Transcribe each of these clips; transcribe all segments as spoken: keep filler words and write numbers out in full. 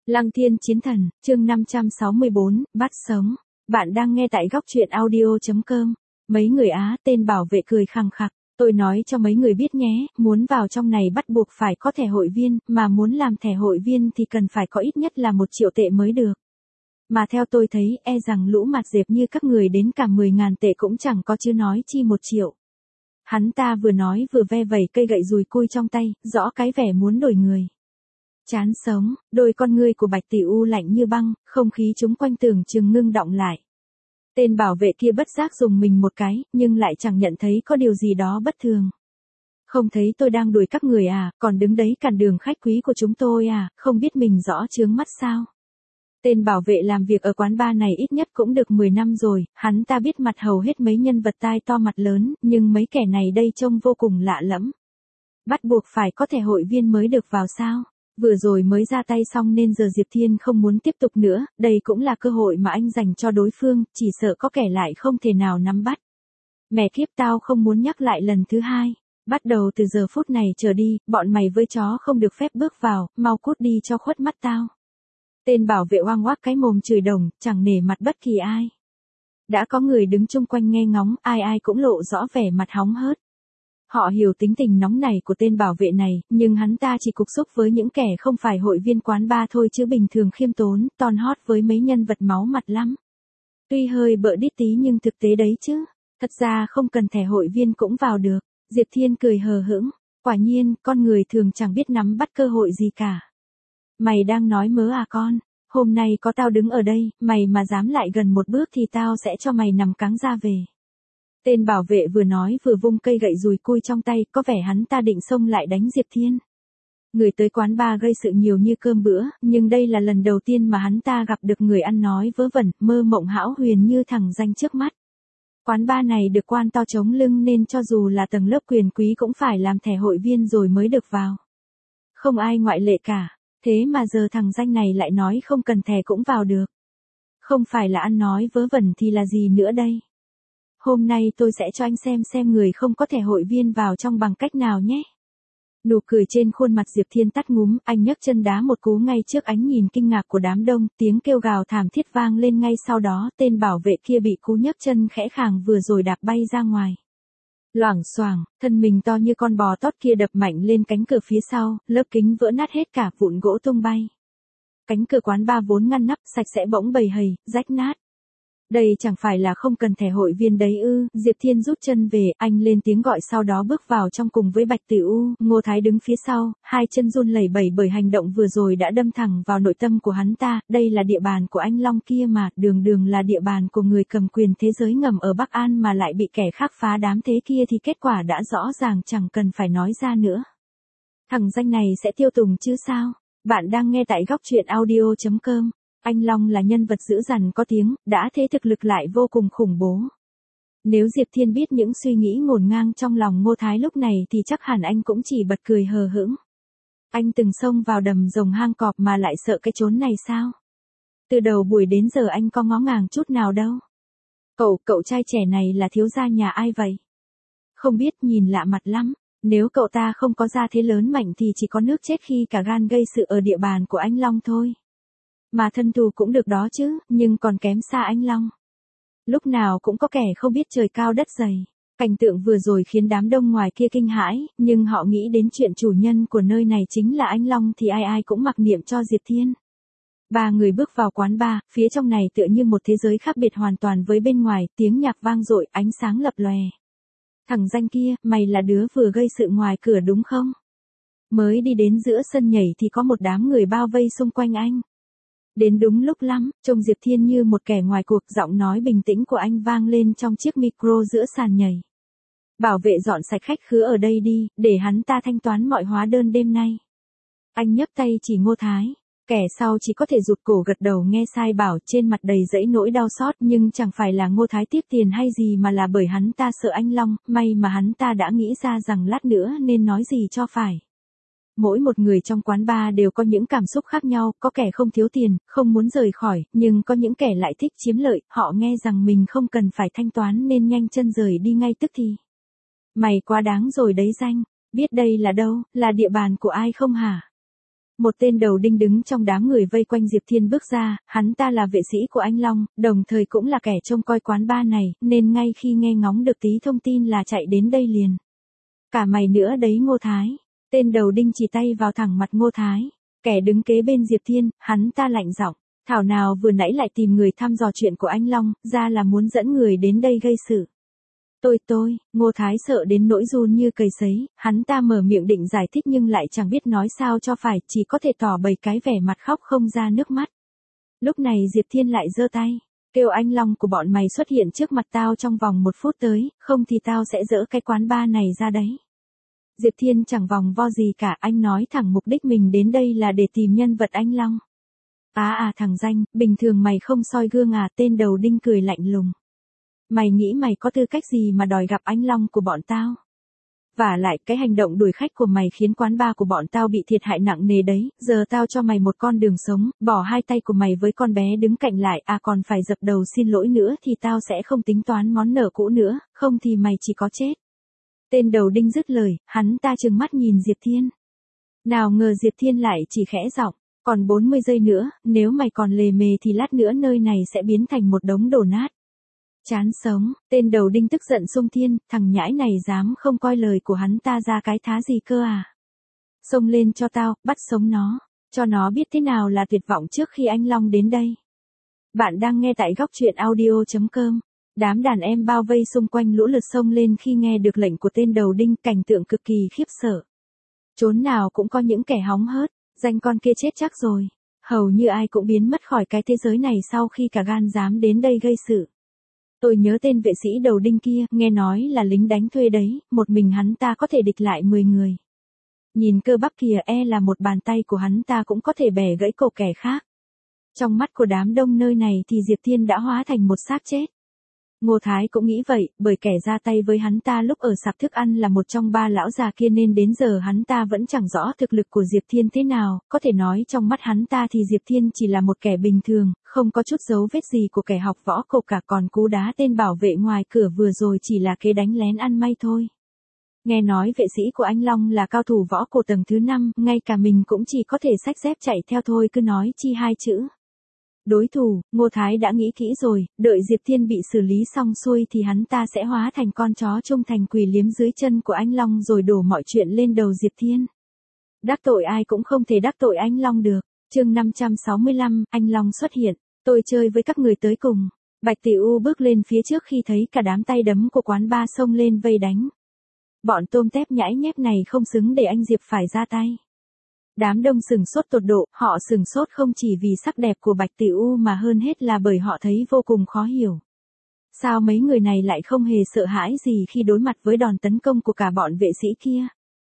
Lăng Thiên Chiến Thần, chương năm trăm sáu mươi bốn, bắt sống. Bạn đang nghe tại góc truyện audio.com. Mấy người Á, tên bảo vệ cười khằng khặc. Tôi nói cho mấy người biết nhé, muốn vào trong này bắt buộc phải có thẻ hội viên, mà muốn làm thẻ hội viên thì cần phải có ít nhất là một triệu tệ mới được. Mà theo tôi thấy, e rằng lũ mặt dẹp như các người đến cả mười ngàn tệ cũng chẳng có chứ nói chi một triệu. Hắn ta vừa nói vừa ve vẩy cây gậy dùi cui trong tay, rõ cái vẻ muốn đổi người. Chán sống, đôi con ngươi của Bạch Tỷ U lạnh như băng, không khí chúng quanh tưởng chừng ngưng đọng lại. Tên bảo vệ kia bất giác dùng mình một cái, nhưng lại chẳng nhận thấy có điều gì đó bất thường. Không thấy tôi đang đuổi các người à, còn đứng đấy cản đường khách quý của chúng tôi à, không biết mình rõ chướng mắt sao. Tên bảo vệ làm việc ở quán bar này ít nhất cũng được mười năm rồi, hắn ta biết mặt hầu hết mấy nhân vật tai to mặt lớn, nhưng mấy kẻ này đây trông vô cùng lạ lẫm. Bắt buộc phải có thẻ hội viên mới được vào sao? Vừa rồi mới ra tay xong nên giờ Diệp Thiên không muốn tiếp tục nữa, đây cũng là cơ hội mà anh dành cho đối phương, chỉ sợ có kẻ lại không thể nào nắm bắt. Mẹ kiếp tao không muốn nhắc lại lần thứ hai. Bắt đầu từ giờ phút này trở đi, bọn mày với chó không được phép bước vào, mau cút đi cho khuất mắt tao. Tên bảo vệ oang oác cái mồm chửi đồng, chẳng nể mặt bất kỳ ai. Đã có người đứng chung quanh nghe ngóng, ai ai cũng lộ rõ vẻ mặt hóng hớt. Họ hiểu tính tình nóng nảy của tên bảo vệ này, nhưng hắn ta chỉ cục xúc với những kẻ không phải hội viên quán bar thôi chứ bình thường khiêm tốn, ton hót với mấy nhân vật máu mặt lắm. Tuy hơi bợ đít tí nhưng thực tế đấy chứ, thật ra không cần thẻ hội viên cũng vào được. Diệp Thiên cười hờ hững, quả nhiên, con người thường chẳng biết nắm bắt cơ hội gì cả. Mày đang nói mớ à con, hôm nay có tao đứng ở đây, mày mà dám lại gần một bước thì tao sẽ cho mày nằm cáng ra về. Tên bảo vệ vừa nói vừa vung cây gậy dùi cui trong tay, có vẻ hắn ta định xông lại đánh Diệp Thiên. Người tới quán bar gây sự nhiều như cơm bữa, nhưng đây là lần đầu tiên mà hắn ta gặp được người ăn nói vớ vẩn, mơ mộng hão huyền như thằng danh trước mắt. Quán bar này được quan to chống lưng nên cho dù là tầng lớp quyền quý cũng phải làm thẻ hội viên rồi mới được vào. Không ai ngoại lệ cả, thế mà giờ thằng danh này lại nói không cần thẻ cũng vào được. Không phải là ăn nói vớ vẩn thì là gì nữa đây? Hôm nay tôi sẽ cho anh xem xem người không có thẻ hội viên vào trong bằng cách nào nhé. Nụ cười trên khuôn mặt Diệp Thiên tắt ngúm, anh nhấc chân đá một cú ngay trước ánh nhìn kinh ngạc của đám đông, tiếng kêu gào thảm thiết vang lên ngay sau đó, tên bảo vệ kia bị cú nhấc chân khẽ khàng vừa rồi đạp bay ra ngoài. Loảng xoảng, thân mình to như con bò tót kia đập mạnh lên cánh cửa phía sau, lớp kính vỡ nát hết cả, vụn gỗ tung bay. Cánh cửa quán bar vốn ngăn nắp sạch sẽ bỗng bầy hầy, rách nát. Đây chẳng phải là không cần thẻ hội viên đấy ư? Diệp Thiên rút chân về, anh lên tiếng gọi sau đó bước vào trong cùng với Bạch Tỷ U. Ngô Thái đứng phía sau, hai chân run lẩy bẩy bởi hành động vừa rồi đã đâm thẳng vào nội tâm của hắn ta. Đây là địa bàn của anh Long kia mà, đường đường là địa bàn của người cầm quyền thế giới ngầm ở Bắc An mà lại bị kẻ khác phá đám thế kia thì kết quả đã rõ ràng, chẳng cần phải nói ra nữa. Thằng danh này sẽ tiêu tùng chứ sao? Bạn đang nghe tại góc truyện audio.com. Anh Long là nhân vật dữ dằn có tiếng, đã thế thực lực lại vô cùng khủng bố. Nếu Diệp Thiên biết những suy nghĩ ngổn ngang trong lòng Ngô Thái lúc này thì chắc hẳn anh cũng chỉ bật cười hờ hững. Anh từng xông vào đầm rồng hang cọp mà lại sợ cái chốn này sao? Từ đầu buổi đến giờ anh có ngó ngàng chút nào đâu. Cậu, cậu trai trẻ này là thiếu gia nhà ai vậy? Không biết, nhìn lạ mặt lắm. Nếu cậu ta không có gia thế lớn mạnh thì chỉ có nước chết khi cả gan gây sự ở địa bàn của anh Long thôi. Mà thân thù cũng được đó chứ, nhưng còn kém xa anh Long. Lúc nào cũng có kẻ không biết trời cao đất dày. Cảnh tượng vừa rồi khiến đám đông ngoài kia kinh hãi, nhưng họ nghĩ đến chuyện chủ nhân của nơi này chính là anh Long thì ai ai cũng mặc niệm cho Diệp Thiên. Ba người bước vào quán bar, phía trong này tựa như một thế giới khác biệt hoàn toàn với bên ngoài, tiếng nhạc vang dội, ánh sáng lập lòe. Thằng danh kia, mày là đứa vừa gây sự ngoài cửa đúng không? Mới đi đến giữa sân nhảy thì có một đám người bao vây xung quanh anh. Đến đúng lúc lắm, trông Diệp Thiên như một kẻ ngoài cuộc, giọng nói bình tĩnh của anh vang lên trong chiếc micro giữa sàn nhảy. Bảo vệ dọn sạch khách khứa ở đây đi, để hắn ta thanh toán mọi hóa đơn đêm nay. Anh nhấc tay chỉ Ngô Thái, kẻ sau chỉ có thể rụt cổ gật đầu nghe sai bảo, trên mặt đầy dẫy nỗi đau xót, nhưng chẳng phải là Ngô Thái tiếc tiền hay gì mà là bởi hắn ta sợ anh Long, may mà hắn ta đã nghĩ ra rằng lát nữa nên nói gì cho phải. Mỗi một người trong quán bar đều có những cảm xúc khác nhau, có kẻ không thiếu tiền, không muốn rời khỏi, nhưng có những kẻ lại thích chiếm lợi, họ nghe rằng mình không cần phải thanh toán nên nhanh chân rời đi ngay tức thì. Mày quá đáng rồi đấy danh, biết đây là đâu, là địa bàn của ai không hả? Một tên đầu đinh đứng trong đám người vây quanh Diệp Thiên bước ra, hắn ta là vệ sĩ của anh Long, đồng thời cũng là kẻ trông coi quán bar này, nên ngay khi nghe ngóng được tí thông tin là chạy đến đây liền. Cả mày nữa đấy Ngô Thái. Tên đầu đinh chỉ tay vào thẳng mặt Ngô Thái. Kẻ đứng kế bên Diệp Thiên, hắn ta lạnh giọng, thảo nào vừa nãy lại tìm người thăm dò chuyện của anh Long, ra là muốn dẫn người đến đây gây sự. Tôi tôi, Ngô Thái sợ đến nỗi run như cầy sấy, hắn ta mở miệng định giải thích nhưng lại chẳng biết nói sao cho phải, chỉ có thể tỏ bày cái vẻ mặt khóc không ra nước mắt. Lúc này Diệp Thiên lại giơ tay, kêu anh Long của bọn mày xuất hiện trước mặt tao trong vòng một phút tới, không thì tao sẽ dỡ cái quán bar này ra đấy. Diệp Thiên chẳng vòng vo gì cả, anh nói thẳng mục đích mình đến đây là để tìm nhân vật anh Long. À à thằng danh, bình thường mày không soi gương à? Tên đầu đinh cười lạnh lùng. Mày nghĩ mày có tư cách gì mà đòi gặp anh Long của bọn tao? Vả lại cái hành động đuổi khách của mày khiến quán bar của bọn tao bị thiệt hại nặng nề đấy, giờ tao cho mày một con đường sống, bỏ hai tay của mày với con bé đứng cạnh lại, à còn phải dập đầu xin lỗi nữa thì tao sẽ không tính toán món nợ cũ nữa, không thì mày chỉ có chết. Tên đầu đinh dứt lời, hắn ta trừng mắt nhìn Diệp Thiên. Nào ngờ Diệp Thiên lại chỉ khẽ giọng, còn bốn mươi giây nữa, nếu mày còn lề mề thì lát nữa nơi này sẽ biến thành một đống đổ nát. Chán sống, tên đầu đinh tức giận xông thiên, thằng nhãi này dám không coi lời của hắn ta ra cái thá gì cơ à. Xông lên cho tao, bắt sống nó, cho nó biết thế nào là tuyệt vọng trước khi anh Long đến đây. Bạn đang nghe tại góc truyện audio chấm com. Đám đàn em bao vây xung quanh lũ lượt xông lên khi nghe được lệnh của tên đầu đinh, cảnh tượng cực kỳ khiếp sợ. Chốn nào cũng có những kẻ hóng hớt, danh con kia chết chắc rồi. Hầu như ai cũng biến mất khỏi cái thế giới này sau khi cả gan dám đến đây gây sự. Tôi nhớ tên vệ sĩ đầu đinh kia, nghe nói là lính đánh thuê đấy, một mình hắn ta có thể địch lại mười người. Nhìn cơ bắp kìa, e là một bàn tay của hắn ta cũng có thể bẻ gãy cổ kẻ khác. Trong mắt của đám đông nơi này thì Diệp Thiên đã hóa thành một xác chết. Ngô Thái cũng nghĩ vậy, bởi kẻ ra tay với hắn ta lúc ở sạp thức ăn là một trong ba lão già kia nên đến giờ hắn ta vẫn chẳng rõ thực lực của Diệp Thiên thế nào, có thể nói trong mắt hắn ta thì Diệp Thiên chỉ là một kẻ bình thường, không có chút dấu vết gì của kẻ học võ cổ cả, còn cú đá tên bảo vệ ngoài cửa vừa rồi chỉ là kế đánh lén ăn may thôi. Nghe nói vệ sĩ của anh Long là cao thủ võ cổ tầng thứ năm, ngay cả mình cũng chỉ có thể xách dép chạy theo thôi, cứ nói chi hai chữ. Đối thủ, Ngô Thái đã nghĩ kỹ rồi, đợi Diệp Thiên bị xử lý xong xuôi thì hắn ta sẽ hóa thành con chó trung thành quỳ liếm dưới chân của anh Long rồi đổ mọi chuyện lên đầu Diệp Thiên. Đắc tội ai cũng không thể đắc tội anh Long được. Chương năm trăm sáu mươi lăm, anh Long xuất hiện, tôi chơi với các người tới cùng. Bạch Tỷ U bước lên phía trước khi thấy cả đám tay đấm của quán bar xông lên vây đánh. Bọn tôm tép nhãi nhép này không xứng để anh Diệp phải ra tay. Đám đông sừng sốt tột độ, họ sừng sốt không chỉ vì sắc đẹp của Bạch Tỷ U mà hơn hết là bởi họ thấy vô cùng khó hiểu. Sao mấy người này lại không hề sợ hãi gì khi đối mặt với đòn tấn công của cả bọn vệ sĩ kia?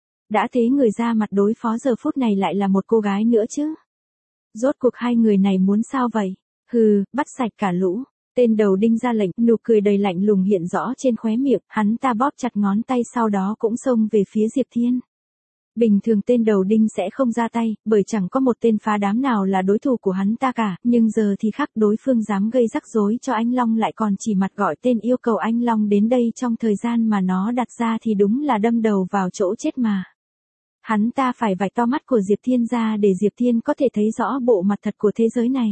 Đã thế người ra mặt đối phó giờ phút này lại là một cô gái nữa chứ? Rốt cuộc hai người này muốn sao vậy? Hừ, bắt sạch cả lũ. Tên đầu đinh ra lệnh, nụ cười đầy lạnh lùng hiện rõ trên khóe miệng, hắn ta bóp chặt ngón tay sau đó cũng xông về phía Diệp Thiên. Bình thường tên đầu đinh sẽ không ra tay, bởi chẳng có một tên phá đám nào là đối thủ của hắn ta cả, nhưng giờ thì khác, đối phương dám gây rắc rối cho anh Long lại còn chỉ mặt gọi tên yêu cầu anh Long đến đây trong thời gian mà nó đặt ra thì đúng là đâm đầu vào chỗ chết mà. Hắn ta phải vạch to mắt của Diệp Thiên ra để Diệp Thiên có thể thấy rõ bộ mặt thật của thế giới này.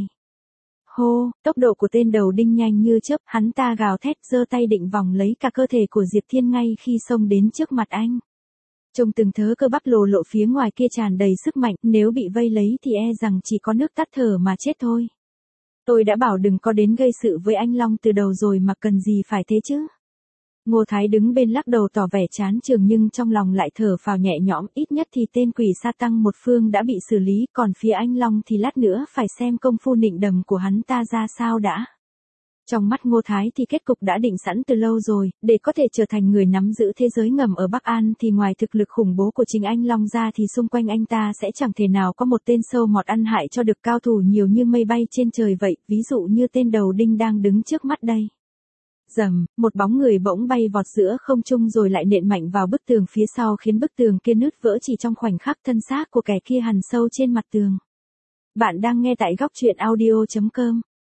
Hô, tốc độ của tên đầu đinh nhanh như chớp, hắn ta gào thét giơ tay định vòng lấy cả cơ thể của Diệp Thiên ngay khi xông đến trước mặt anh. Trông từng thớ cơ bắp lồ lộ phía ngoài kia tràn đầy sức mạnh, nếu bị vây lấy thì e rằng chỉ có nước tắt thở mà chết thôi. Tôi đã bảo đừng có đến gây sự với anh Long từ đầu rồi mà cần gì phải thế chứ. Ngô Thái đứng bên lắc đầu tỏ vẻ chán chường nhưng trong lòng lại thở phào nhẹ nhõm, ít nhất thì tên quỷ sa tăng một phương đã bị xử lý, còn phía anh Long thì lát nữa phải xem công phu nịnh đầm của hắn ta ra sao đã. Trong mắt Ngô Thái thì kết cục đã định sẵn từ lâu rồi, để có thể trở thành người nắm giữ thế giới ngầm ở Bắc An thì ngoài thực lực khủng bố của chính anh Long ra thì xung quanh anh ta sẽ chẳng thể nào có một tên sâu mọt ăn hại cho được cao thủ nhiều như mây bay trên trời vậy, ví dụ như tên đầu đinh đang đứng trước mắt đây. Rầm, một bóng người bỗng bay vọt giữa không trung rồi lại nện mạnh vào bức tường phía sau khiến bức tường kia nứt vỡ chỉ trong khoảnh khắc, thân xác của kẻ kia hằn sâu trên mặt tường. Bạn đang nghe tại góc truyện audio chấm com.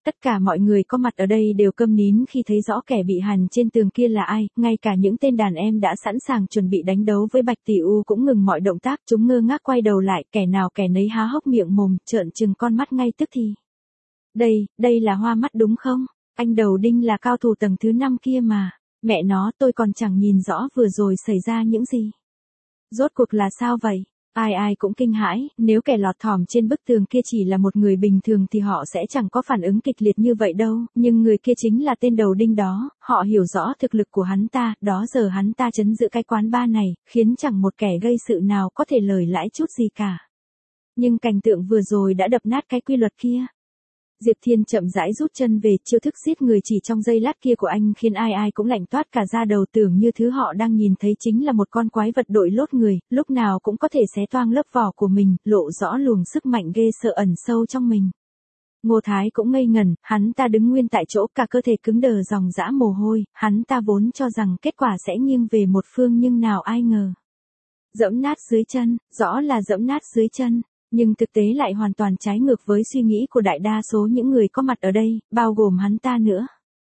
Tất cả mọi người có mặt ở đây đều câm nín khi thấy rõ kẻ bị hằn trên tường kia là ai, ngay cả những tên đàn em đã sẵn sàng chuẩn bị đánh đấu với Bạch Tỷ U cũng ngừng mọi động tác, chúng ngơ ngác quay đầu lại, kẻ nào kẻ nấy há hốc miệng mồm, trợn trừng con mắt ngay tức thì. Đây, đây là Hoa Mắt đúng không? Anh Đầu Đinh là cao thủ tầng thứ năm kia mà. Mẹ nó, tôi còn chẳng nhìn rõ vừa rồi xảy ra những gì. Rốt cuộc là sao vậy? Ai ai cũng kinh hãi, nếu kẻ lọt thỏm trên bức tường kia chỉ là một người bình thường thì họ sẽ chẳng có phản ứng kịch liệt như vậy đâu, nhưng người kia chính là tên Đầu Đinh đó, họ hiểu rõ thực lực của hắn ta, đó giờ hắn ta trấn giữ cái quán bar này, khiến chẳng một kẻ gây sự nào có thể lời lãi chút gì cả. Nhưng cảnh tượng vừa rồi đã đập nát cái quy luật kia. Diệp Thiên chậm rãi rút chân về, chiêu thức giết người chỉ trong giây lát kia của anh khiến ai ai cũng lạnh toát cả da đầu, tưởng như thứ họ đang nhìn thấy chính là một con quái vật đội lốt người, lúc nào cũng có thể xé toang lớp vỏ của mình, lộ rõ luồng sức mạnh ghê sợ ẩn sâu trong mình. Ngô Thái cũng ngây ngẩn, hắn ta đứng nguyên tại chỗ, cả cơ thể cứng đờ dòng dã mồ hôi, hắn ta vốn cho rằng kết quả sẽ nghiêng về một phương nhưng nào ai ngờ. Dẫm nát dưới chân, rõ là dẫm nát dưới chân. Nhưng thực tế lại hoàn toàn trái ngược với suy nghĩ của đại đa số những người có mặt ở đây, bao gồm hắn ta nữa.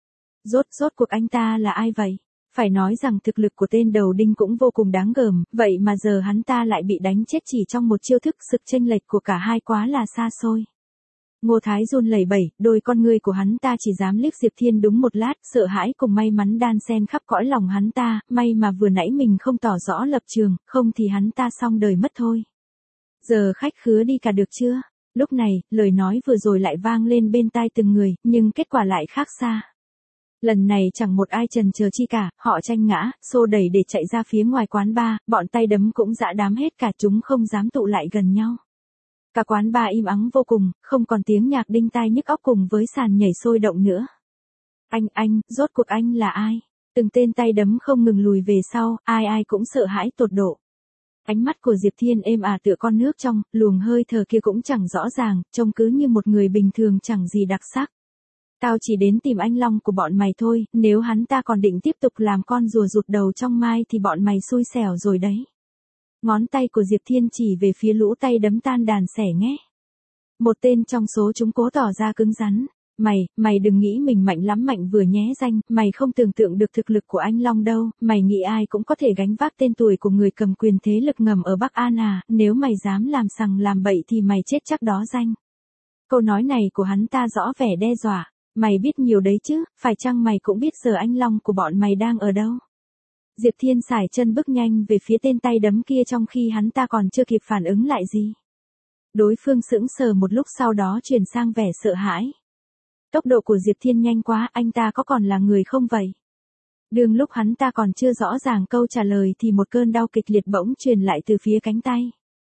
Rốt rốt cuộc anh ta là ai vậy? Phải nói rằng thực lực của tên Đầu Đinh cũng vô cùng đáng gờm, vậy mà giờ hắn ta lại bị đánh chết chỉ trong một chiêu thức, sự chênh lệch của cả hai quá là xa xôi. Ngô Thái run lẩy bẩy, đôi con ngươi của hắn ta chỉ dám liếc Diệp Thiên đúng một lát, sợ hãi cùng may mắn đan xen khắp cõi lòng hắn ta, may mà vừa nãy mình không tỏ rõ lập trường, không thì hắn ta xong đời mất thôi. Giờ khách khứa đi cả được chưa? Lúc này, lời nói vừa rồi lại vang lên bên tai từng người, nhưng kết quả lại khác xa. Lần này chẳng một ai chần chờ chi cả, họ tranh ngã, xô đẩy để chạy ra phía ngoài quán bar, bọn tay đấm cũng dã đám hết cả, chúng không dám tụ lại gần nhau. Cả quán bar im ắng vô cùng, không còn tiếng nhạc đinh tai nhức óc cùng với sàn nhảy sôi động nữa. Anh, anh, rốt cuộc anh là ai? Từng tên tay đấm không ngừng lùi về sau, ai ai cũng sợ hãi tột độ. Ánh mắt của Diệp Thiên êm ả tựa con nước trong, luồng hơi thở kia cũng chẳng rõ ràng, trông cứ như một người bình thường chẳng gì đặc sắc. Tao chỉ đến tìm anh Long của bọn mày thôi, nếu hắn ta còn định tiếp tục làm con rùa rụt đầu trong mai thì bọn mày xui xẻo rồi đấy. Ngón tay của Diệp Thiên chỉ về phía lũ tay đấm tan đàn xẻ nghé. Một tên trong số chúng cố tỏ ra cứng rắn. Mày, mày đừng nghĩ mình mạnh lắm mạnh vừa nhé danh, mày không tưởng tượng được thực lực của anh Long đâu, mày nghĩ ai cũng có thể gánh vác tên tuổi của người cầm quyền thế lực ngầm ở Bắc An à, nếu mày dám làm sằng làm bậy thì mày chết chắc đó danh. Câu nói này của hắn ta rõ vẻ đe dọa, mày biết nhiều đấy chứ, phải chăng mày cũng biết giờ anh Long của bọn mày đang ở đâu? Diệp Thiên sải chân bước nhanh về phía tên tay đấm kia trong khi hắn ta còn chưa kịp phản ứng lại gì. Đối phương sững sờ một lúc sau đó chuyển sang vẻ sợ hãi. Tốc độ của Diệp Thiên nhanh quá, anh ta có còn là người không vậy? Đương lúc hắn ta còn chưa rõ ràng câu trả lời thì một cơn đau kịch liệt bỗng truyền lại từ phía cánh tay.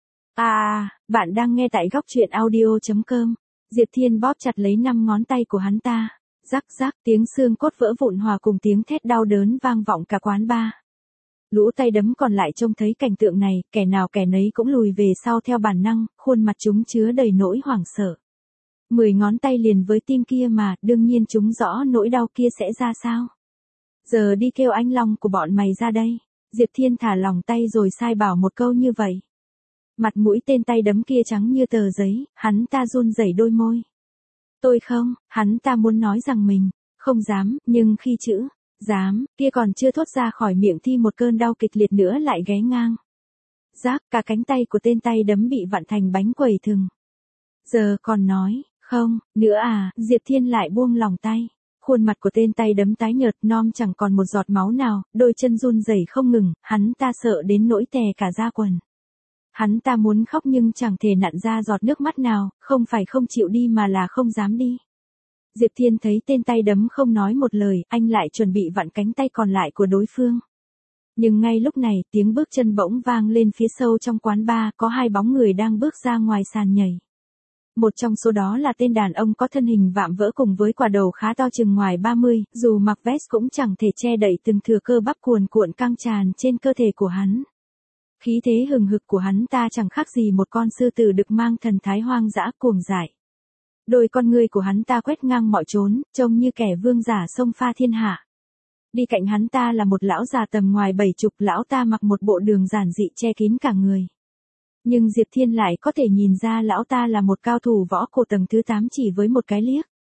À, bạn đang nghe tại góc truyện audio chấm com. Diệp Thiên bóp chặt lấy năm ngón tay của hắn ta. Rắc rắc, tiếng xương cốt vỡ vụn hòa cùng tiếng thét đau đớn vang vọng cả quán bar. Lũ tay đấm còn lại trông thấy cảnh tượng này, kẻ nào kẻ nấy cũng lùi về sau theo bản năng, khuôn mặt chúng chứa đầy nỗi hoảng sợ. Mười ngón tay liền với tim kia mà, đương nhiên chúng rõ nỗi đau kia sẽ ra sao. Giờ đi kêu anh Long của bọn mày ra đây. Diệp Thiên thả lỏng tay rồi sai bảo một câu như vậy. Mặt mũi tên tay đấm kia trắng như tờ giấy, hắn ta run rẩy đôi môi. Tôi không, hắn ta muốn nói rằng mình không dám, nhưng khi chữ dám kia còn chưa thốt ra khỏi miệng thì một cơn đau kịch liệt nữa lại ghé ngang. Rác, cả cánh tay của tên tay đấm bị vặn thành bánh quẩy thừng. Giờ còn nói không nữa à? Diệp Thiên lại buông lỏng tay. Khuôn mặt của tên tay đấm tái nhợt non chẳng còn một giọt máu nào, đôi chân run rẩy không ngừng, hắn ta sợ đến nỗi tè cả da quần. Hắn ta muốn khóc nhưng chẳng thể nặn ra giọt nước mắt nào, không phải không chịu đi mà là không dám đi. Diệp Thiên thấy tên tay đấm không nói một lời, anh lại chuẩn bị vặn cánh tay còn lại của đối phương. Nhưng ngay lúc này, tiếng bước chân bỗng vang lên phía sâu trong quán bar, có hai bóng người đang bước ra ngoài sàn nhảy. Một trong số đó là tên đàn ông có thân hình vạm vỡ cùng với quả đầu khá to chừng ngoài ba mươi, dù mặc vest cũng chẳng thể che đậy từng thừa cơ bắp cuồn cuộn căng tràn trên cơ thể của hắn. Khí thế hừng hực của hắn ta chẳng khác gì một con sư tử đực mang thần thái hoang dã cuồng dại. Đôi con ngươi của hắn ta quét ngang mọi chốn, trông như kẻ vương giả xông pha thiên hạ. Đi cạnh hắn ta là một lão già tầm ngoài bảy chục, lão ta mặc một bộ đường giản dị che kín cả người. Nhưng Diệp Thiên lại có thể nhìn ra lão ta là một cao thủ võ cổ tầng thứ tám chỉ với một cái liếc.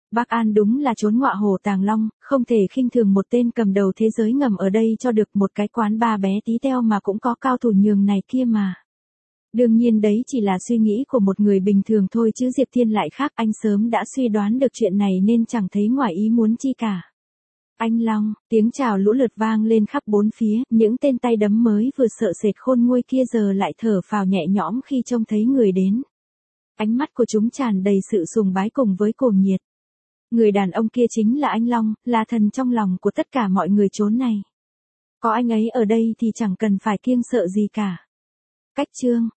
Bắc An đúng là trốn ngọa hổ tàng long, không thể khinh thường một tên cầm đầu thế giới ngầm ở đây cho được một cái quán ba bé tí teo mà cũng có cao thủ nhường này kia mà. Đương nhiên đấy chỉ là suy nghĩ của một người bình thường thôi chứ Diệp Thiên lại khác, anh sớm đã suy đoán được chuyện này nên chẳng thấy ngoài ý muốn chi cả. Anh Long, tiếng chào lũ lượt vang lên khắp bốn phía, những tên tay đấm mới vừa sợ sệt khôn nguôi kia giờ lại thở phào nhẹ nhõm khi trông thấy người đến. Ánh mắt của chúng tràn đầy sự sùng bái cùng với cuồng nhiệt. Người đàn ông kia chính là anh Long, là thần trong lòng của tất cả mọi người chốn này. Có anh ấy ở đây thì chẳng cần phải kiêng sợ gì cả. Cách chương